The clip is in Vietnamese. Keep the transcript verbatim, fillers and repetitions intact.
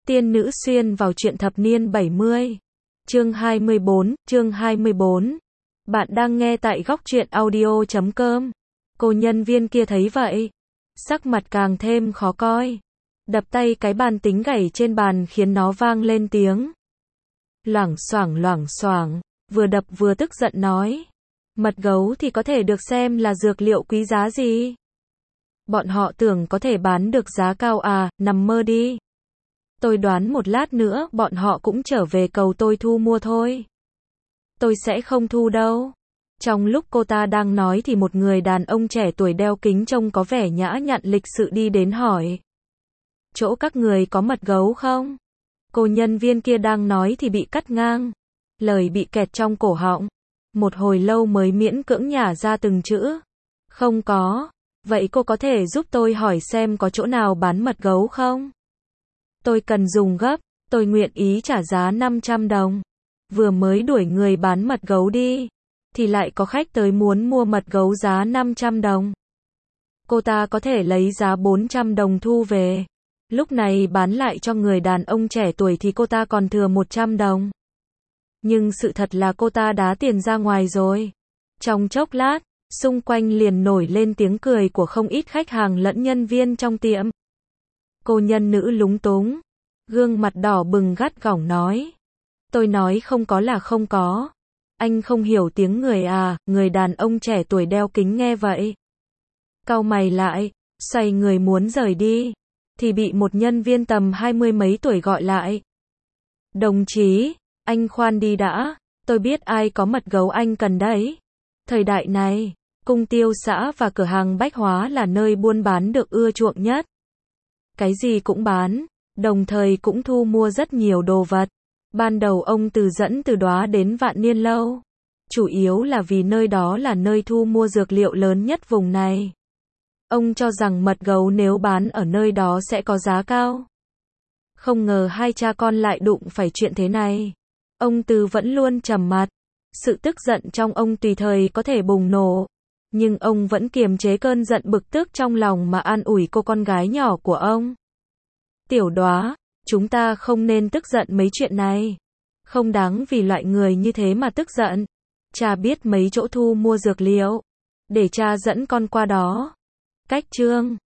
Tiên nữ xuyên vào chuyện thập niên bảy mươi. Chương hai mươi bốn, chương hai mươi bốn. Bạn đang nghe tại góc truyện audio chấm com. Cô nhân viên kia thấy vậy, sắc mặt càng thêm khó coi. Đập tay cái bàn tính gảy trên bàn khiến nó vang lên tiếng. Loảng xoảng loảng xoảng, vừa đập vừa tức giận nói. Mật gấu thì có thể được xem là dược liệu quý giá gì? Bọn họ tưởng có thể bán được giá cao à, nằm mơ đi. Tôi đoán một lát nữa bọn họ cũng trở về cầu tôi thu mua thôi. Tôi sẽ không thu đâu. Trong lúc cô ta đang nói thì một người đàn ông trẻ tuổi đeo kính trông có vẻ nhã nhặn lịch sự đi đến hỏi. Chỗ các người có mật gấu không? Cô nhân viên kia đang nói thì bị cắt ngang. Lời bị kẹt trong cổ họng. Một hồi lâu mới miễn cưỡng nhả ra từng chữ. Không có. Vậy cô có thể giúp tôi hỏi xem có chỗ nào bán mật gấu không? Tôi cần dùng gấp, tôi nguyện ý trả giá năm trăm đồng. Vừa mới đuổi người bán mật gấu đi, thì lại có khách tới muốn mua mật gấu giá năm trăm đồng. Cô ta có thể lấy giá bốn trăm đồng thu về. Lúc này bán lại cho người đàn ông trẻ tuổi thì cô ta còn thừa một trăm đồng. Nhưng sự thật là cô ta đá tiền ra ngoài rồi. Trong chốc lát, xung quanh liền nổi lên tiếng cười của không ít khách hàng lẫn nhân viên trong tiệm. Cô nhân nữ lúng túng, gương mặt đỏ bừng gắt gỏng nói. Tôi nói không có là không có. Anh không hiểu tiếng người à, người đàn ông trẻ tuổi đeo kính nghe vậy. Cau mày lại, xoay người muốn rời đi, thì bị một nhân viên tầm hai mươi mấy tuổi gọi lại. Đồng chí, anh khoan đi đã, tôi biết ai có mật gấu anh cần đấy. Thời đại này, cung tiêu xã và cửa hàng bách hóa là nơi buôn bán được ưa chuộng nhất. Cái gì cũng bán, đồng thời cũng thu mua rất nhiều đồ vật. Ban đầu ông từ dẫn từ Đóa đến Vạn Niên Lâu, chủ yếu là vì nơi đó là nơi thu mua dược liệu lớn nhất vùng này. Ông cho rằng mật gấu nếu bán ở nơi đó sẽ có giá cao. Không ngờ hai cha con lại đụng phải chuyện thế này. Ông Từ vẫn luôn trầm mặc. Sự tức giận trong ông tùy thời có thể bùng nổ. Nhưng ông vẫn kiềm chế cơn giận bực tức trong lòng mà an ủi cô con gái nhỏ của ông. Tiểu Đóa, chúng ta không nên tức giận mấy chuyện này. Không đáng vì loại người như thế mà tức giận. Cha biết mấy chỗ thu mua dược liệu. Để cha dẫn con qua đó. Cách chương